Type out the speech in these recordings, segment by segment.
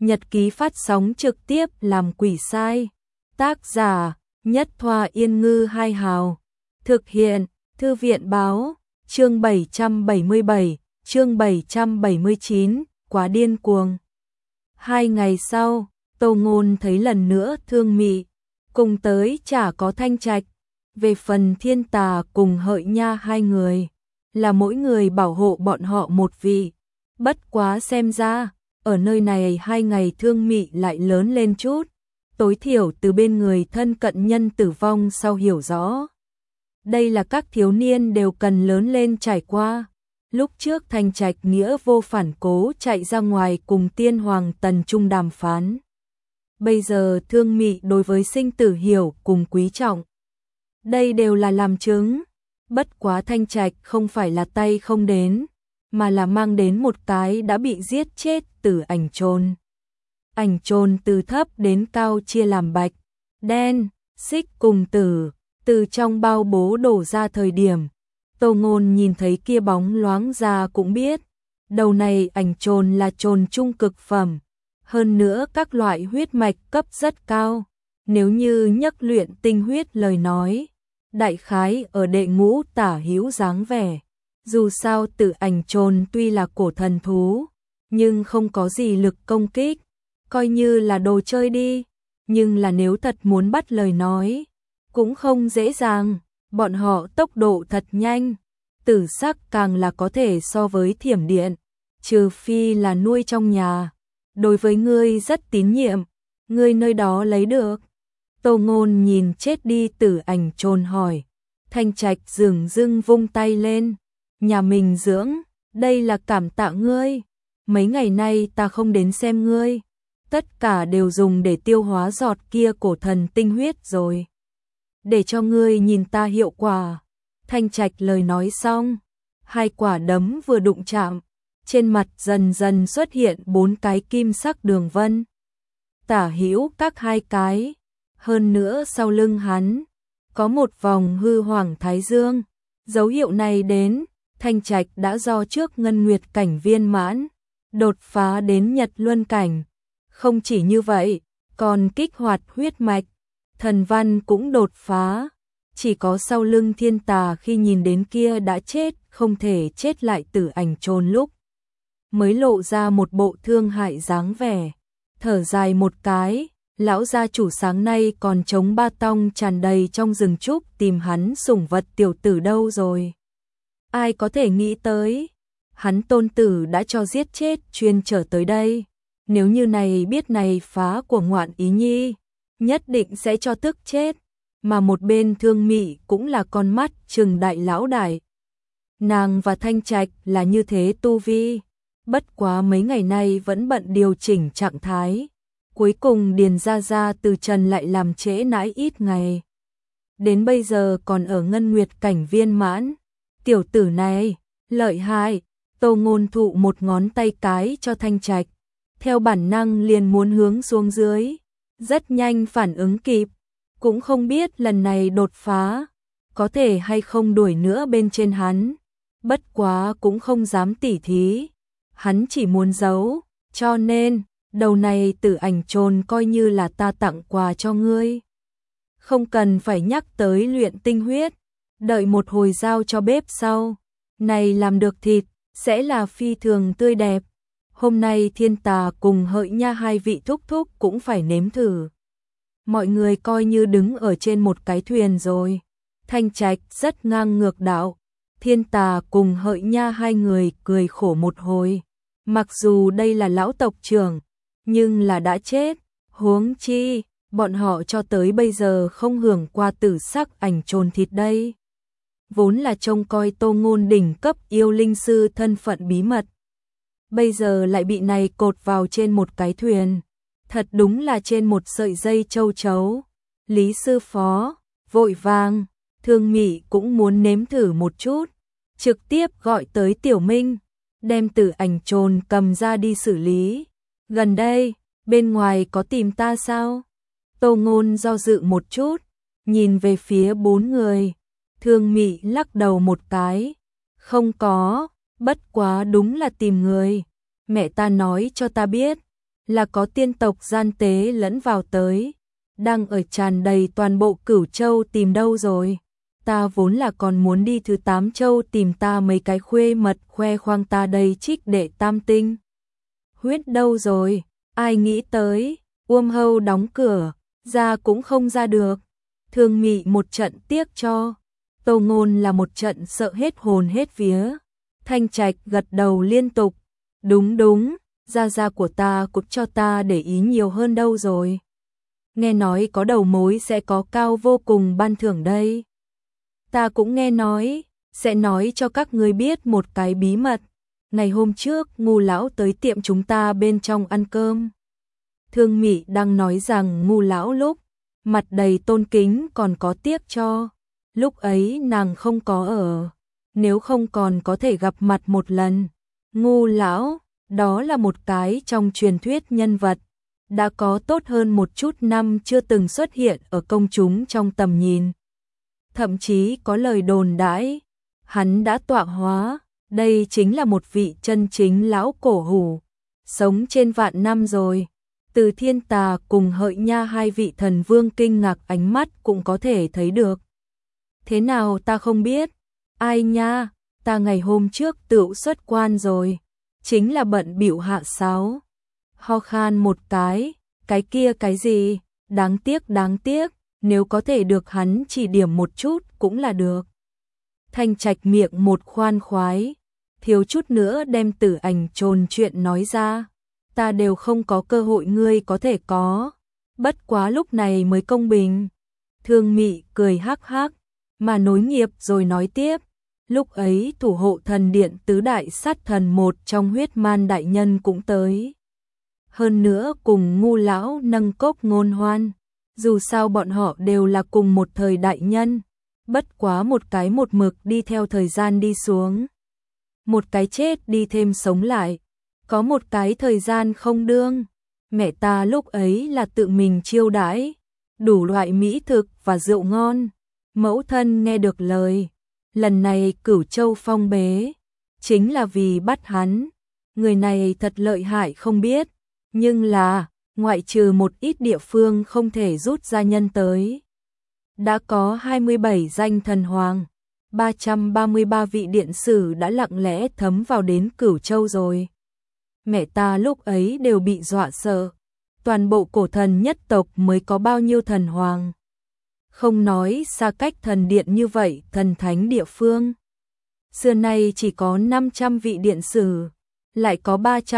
Nhật ký phát sóng trực tiếp làm quỷ sai. Tác giả Nhất Thoa Yên Ngư Hai Hào. Thực hiện Thư viện Báo. Chương 777, chương 779, quá điên cuồng. 2 ngày sau, Tô Ngôn thấy lần nữa Thương Mị, cùng tới chả có Thanh Trạch. Về phần Thiên Tà cùng Hợi Nha hai người, là mỗi người bảo hộ bọn họ một vị. Bất quá xem ra, ở nơi này 2 ngày Thương Mị lại lớn lên chút, tối thiểu từ bên người thân cận nhân tử vong sau hiểu rõ. Đây là các thiếu niên đều cần lớn lên trải qua. Lúc trước Thanh Trạch nghĩa vô phản cố chạy ra ngoài cùng Tiên Hoàng Tần Trung đàm phán. Bây giờ Thương Mị đối với sinh tử hiểu cùng quý trọng. Đây đều là làm chứng. Bất quá Thanh Trạch không phải là tay không đến, mà là mang đến một cái đã bị giết chết Tử Ảnh Trồn. Ảnh Trồn từ thấp đến cao chia làm bạch, đen, xích cùng tử, từ trong bao bố đổ ra thời điểm. Tô Ngôn nhìn thấy kia bóng loáng ra cũng biết, đầu này ảnh trồn là trồn trung cực phẩm, hơn nữa các loại huyết mạch cấp rất cao. Nếu như nhắc luyện tinh huyết lời nói, đại khái ở đệ ngũ tả hữu dáng vẻ. Dù sao Tử Ảnh Trồn tuy là cổ thần thú, nhưng không có gì lực công kích, coi như là đồ chơi đi, nhưng là nếu thật muốn bắt lời nói, cũng không dễ dàng, bọn họ tốc độ thật nhanh, tử sắc càng là có thể so với thiểm điện, trừ phi là nuôi trong nhà. Đối với ngươi rất tín nhiệm, ngươi nơi đó lấy được. Tô Ngôn nhìn chết đi Tử Ảnh Trồn hỏi. Thanh Trạch dửng dưng vung tay lên, nhà mình dưỡng, đây là cảm tạ ngươi. Mấy ngày nay ta không đến xem ngươi, tất cả đều dùng để tiêu hóa giọt kia cổ thần tinh huyết rồi. Để cho ngươi nhìn ta hiệu quả. Thanh Trạch lời nói xong, 2 quả đấm vừa đụng chạm, trên mặt dần dần xuất hiện 4 cái kim sắc đường vân. Tả hữu các 2 cái, hơn nữa sau lưng hắn có một vòng hư hoàng thái dương. Dấu hiệu này đến, Thanh Trạch đã do trước ngân nguyệt cảnh viên mãn, đột phá đến nhật luân cảnh. Không chỉ như vậy, còn kích hoạt huyết mạch, thần văn cũng đột phá. Chỉ có sau lưng Thiên Tà khi nhìn đến kia đã chết, không thể chết lại Tử Ảnh Trồn lúc, mới lộ ra một bộ thương hại dáng vẻ. Thở dài một cái, lão gia chủ sáng nay còn trống ba tong tràn đầy trong rừng trúc tìm hắn sủng vật tiểu tử đâu rồi. Ai có thể nghĩ tới, hắn tôn tử đã cho giết chết chuyên trở tới đây. Nếu như này biết này phá của ngoạn ý nhi, nhất định sẽ cho tức chết. Mà một bên Thương Mị cũng là con mắt trừng đại lão đại. Nàng và Thanh Trạch là như thế tu vi, bất quá mấy ngày nay vẫn bận điều chỉnh trạng thái. Cuối cùng Điền Gia Gia từ trần lại làm trễ nãi ít ngày. Đến bây giờ còn ở ngân nguyệt cảnh viên mãn. Tiểu tử này, lợi hại. Tô Ngôn thụ một ngón tay cái cho Thanh Trạch, theo bản năng liền muốn hướng xuống dưới. Rất nhanh phản ứng kịp, cũng không biết lần này đột phá có thể hay không đuổi nữa bên trên hắn. Bất quá cũng không dám tỉ thí, hắn chỉ muốn giấu, cho nên đầu này Tử Ảnh Trồn coi như là ta tặng quà cho ngươi. Không cần phải nhắc tới luyện tinh huyết, đợi một hồi giao cho bếp sau. Này làm được thịt, sẽ là phi thường tươi đẹp. Hôm nay Thiên Tà cùng Hợi Nha 2 vị thúc thúc cũng phải nếm thử. Mọi người coi như đứng ở trên một cái thuyền rồi. Thanh Trạch rất ngang ngược đạo. Thiên Tà cùng Hợi Nha 2 người cười khổ một hồi. Mặc dù đây là lão tộc trưởng, nhưng là đã chết. Huống chi, bọn họ cho tới bây giờ không hưởng qua tử sắc ảnh trồn thịt đây. Vốn là trông coi Tô Ngôn đỉnh cấp yêu linh sư thân phận bí mật. Bây giờ lại bị này cột vào trên một cái thuyền. Thật đúng là trên một sợi dây châu chấu. Lý sư phó, vội vàng, Thương Mị cũng muốn nếm thử một chút. Trực tiếp gọi tới Tiểu Minh, đem Tử Ảnh Trồn cầm ra đi xử lý. Gần đây, bên ngoài có tìm ta sao? Tô Ngôn do dự một chút, nhìn về phía 4 người. Thương Mị lắc đầu một cái. Không có, bất quá đúng là tìm người. Mẹ ta nói cho ta biết, là có tiên tộc gian tế lẫn vào tới, đang ở tràn đầy toàn bộ Cửu Châu tìm đâu rồi? Ta vốn là còn muốn đi thứ 8 châu tìm ta mấy cái khuê mật khoe khoang ta đây trích đệ tam tinh. Huyết đâu rồi? Ai nghĩ tới, Uông Hâu đóng cửa, ra cũng không ra được. Thương Mị một trận tiếc cho, Tô Ngôn là một trận sợ hết hồn hết vía. Thanh Trạch gật đầu liên tục, đúng đúng, gia của ta cũng cho ta để ý nhiều hơn đâu rồi. Nghe nói có đầu mối sẽ có cao vô cùng ban thưởng đây. Ta cũng nghe nói, sẽ nói cho các ngươi biết một cái bí mật. Ngày hôm trước Ngu lão tới tiệm chúng ta bên trong ăn cơm. Thương Mị đang nói rằng Ngu lão lúc mặt đầy tôn kính còn có tiếc cho. Lúc ấy nàng không có ở, nếu không còn có thể gặp mặt một lần. Ngu lão, đó là một cái trong truyền thuyết nhân vật, đã có tốt hơn một chút năm chưa từng xuất hiện ở công chúng trong tầm nhìn. Thậm chí có lời đồn đãi, hắn đã tọa hóa, đây chính là một vị chân chính lão cổ hủ, sống trên vạn năm rồi. Từ Thiên Tà cùng Hợi Nha hai vị thần vương kinh ngạc ánh mắt cũng có thể thấy được. Thế nào ta không biết, ai nha, ta ngày hôm trước tựu xuất quan rồi, chính là bận bịu hạ sáo. Ho khan một cái kia cái gì, đáng tiếc, nếu có thể được hắn chỉ điểm một chút cũng là được. Thanh Trạch miệng một khoan khoái, thiếu chút nữa đem Tử Ảnh trồn chuyện nói ra. Ta đều không có cơ hội ngươi có thể có, bất quá lúc này mới công bình. Thương Mị cười hắc hắc, mà nối nghiệp rồi nói tiếp. Lúc ấy thủ hộ thần điện tứ đại sát thần một trong Huyết Man đại nhân cũng tới. Hơn nữa cùng Ngu lão nâng cốc ngôn hoan, dù sao bọn họ đều là cùng một thời đại nhân, bất quá một cái một mực đi theo thời gian đi xuống. Một cái chết đi thêm sống lại, có một cái thời gian không đương. Mẹ ta lúc ấy là tự mình chiêu đãi, đủ loại mỹ thực và rượu ngon. Mẫu thân nghe được lời, lần này Cửu Châu phong bế, chính là vì bắt hắn. Người này thật lợi hại không biết, nhưng là, ngoại trừ một ít địa phương không thể rút ra nhân tới. Đã có 27 danh thần hoàng, 333 vị điện sử đã lặng lẽ thấm vào đến Cửu Châu rồi. Mẹ ta lúc ấy đều bị dọa sợ, toàn bộ cổ thần nhất tộc mới có bao nhiêu thần hoàng. Không nói xa cách thần điện như vậy, thần thánh địa phương. Xưa nay chỉ có 500 vị điện sử, lại có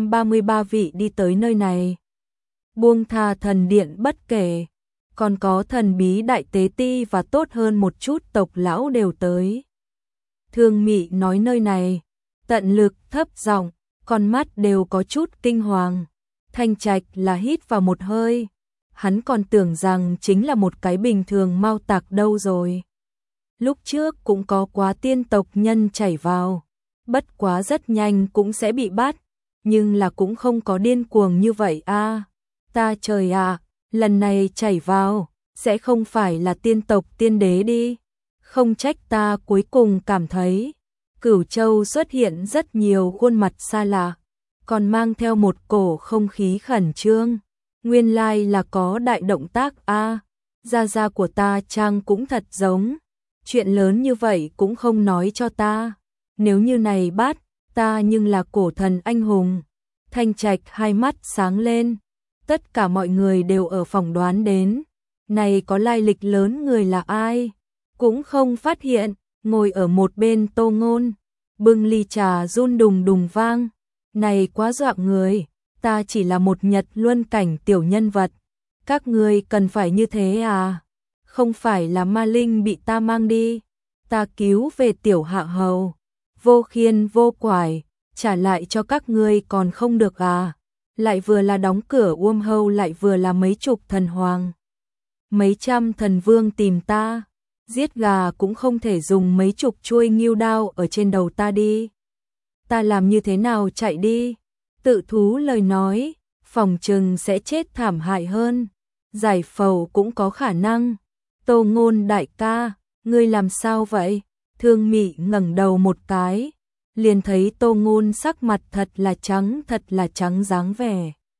333 vị đi tới nơi này. Buông tha thần điện bất kể, còn có thần bí đại tế ti và tốt hơn một chút tộc lão đều tới. Thương Mị nói nơi này, tận lực thấp giọng, con mắt đều có chút kinh hoàng. Thanh Trạch là hít vào một hơi, hắn còn tưởng rằng chính là một cái bình thường mao tạc đâu rồi. Lúc trước cũng có quá tiên tộc nhân chảy vào, bất quá rất nhanh cũng sẽ bị bắt, nhưng là cũng không có điên cuồng như vậy a. Ta trời ạ, lần này chảy vào, sẽ không phải là tiên tộc tiên đế đi. Không trách ta cuối cùng cảm thấy, Cửu Châu xuất hiện rất nhiều khuôn mặt xa lạ, còn mang theo một cổ không khí khẩn trương. Nguyên lai là có đại động tác a. Gia của ta trang cũng thật giống, chuyện lớn như vậy cũng không nói cho ta. Nếu như này bắt, ta nhưng là cổ thần anh hùng. Thanh Trạch hai mắt sáng lên, tất cả mọi người đều ở phòng đoán đến, này có lai lịch lớn người là ai, cũng không phát hiện. Ngồi ở một bên Tô Ngôn, bưng ly trà run đùng đùng vang, này quá dọa người, ta chỉ là một Nhật luân cảnh tiểu nhân vật, các ngươi cần phải như thế à? Không phải là ma linh bị ta mang đi, ta cứu về tiểu hạ hầu, vô khiên vô quải, trả lại cho các ngươi còn không được à? Lại vừa là đóng cửa Uông Hâu, lại vừa là mấy chục thần hoàng, mấy trăm thần vương tìm ta. Giết gà cũng không thể dùng mấy chục chuôi nghêu đao ở trên đầu ta đi. Ta làm như thế nào chạy đi? Tự thú lời nói, phòng trừng sẽ chết thảm hại hơn. Giải phẫu cũng có khả năng. Tô Ngôn đại ca, ngươi làm sao vậy? Thương Mị ngẩng đầu một cái, liền thấy Tô Ngôn sắc mặt thật là trắng dáng vẻ.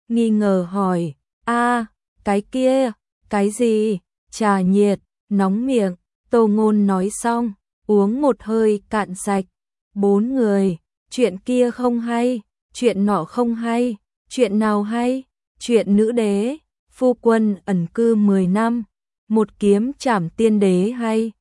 nghi ngờ hỏi, cái kia, cái gì, trà nhiệt, nóng miệng, Tô Ngôn nói xong, uống một hơi cạn sạch, 4 người, chuyện kia không hay, chuyện nọ không hay, chuyện nào hay, chuyện nữ đế, phu quân ẩn cư 10 năm, một kiếm trảm tiên đế hay.